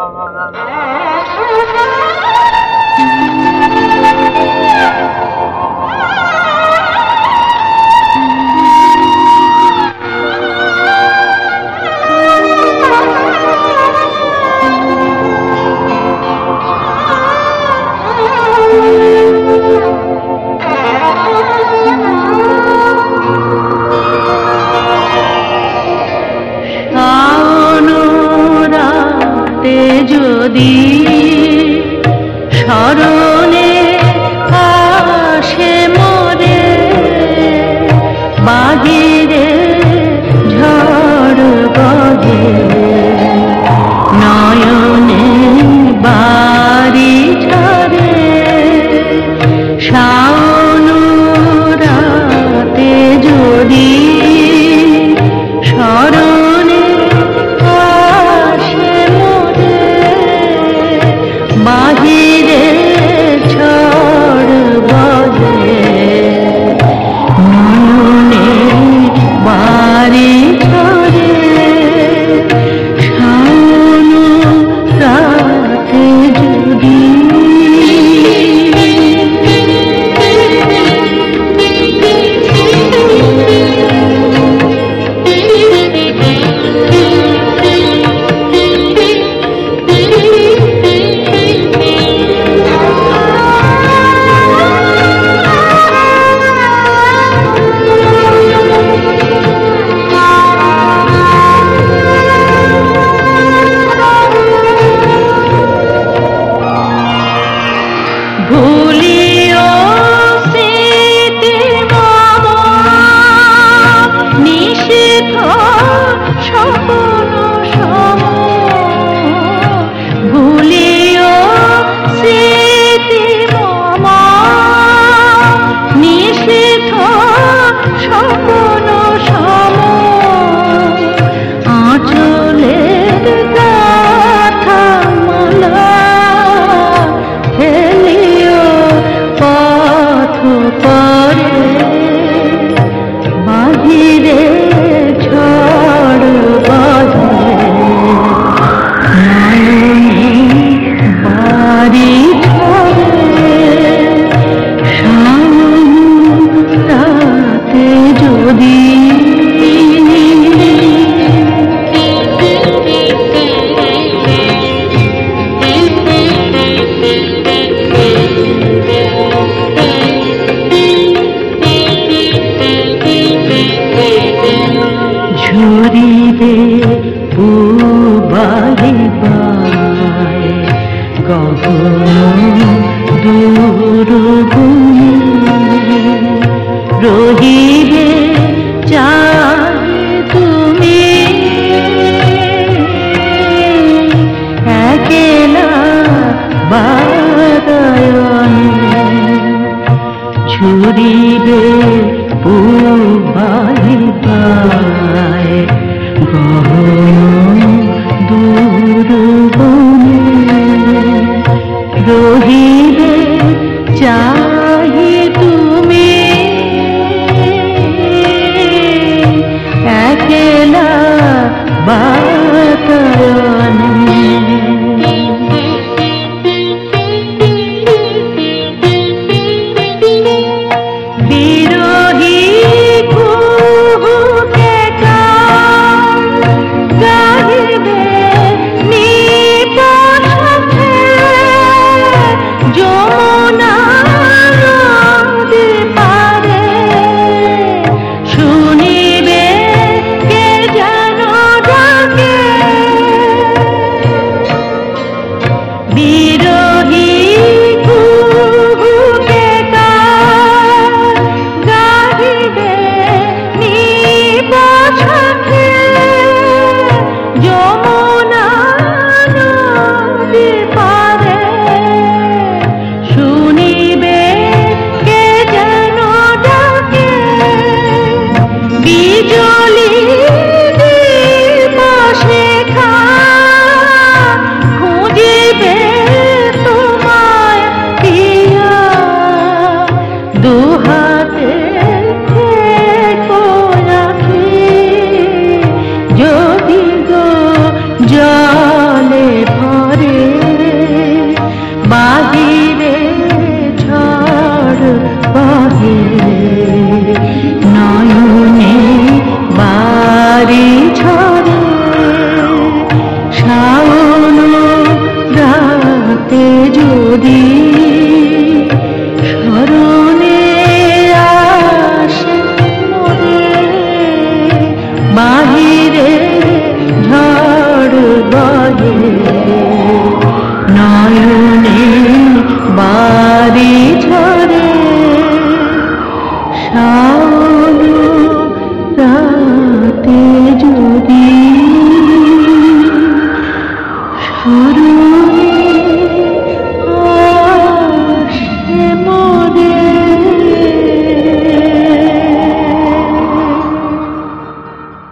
যদি স্মরণে আসে মোরে বাহিরে ঝড় বহে নয়নে বাড়ি ঝরে শাওন রাতে যদি স্মরণে আসে মোরে বাহিরে ঝড় বহে নয়নে বাড়ি ঝরে শাওন রাতে যদি ভুলিও স্মৃতি মম নিষিদ্ধ স্বপ্ন সম ভুলিও স্মৃতি মম নিষিদ্ধ স্বপ্ন সম আঁচলের গাথা মালা পরে বাহিরে ঝড় বহে নয়নে বাড়ি ঝরে শাওন রাতে যদি ঝরিবে পুবালি বায় গগন দূর ভূমি রহিবে চাই তুমি একেলা বারায়ণে ঝরিবে পুবালি বায় গগন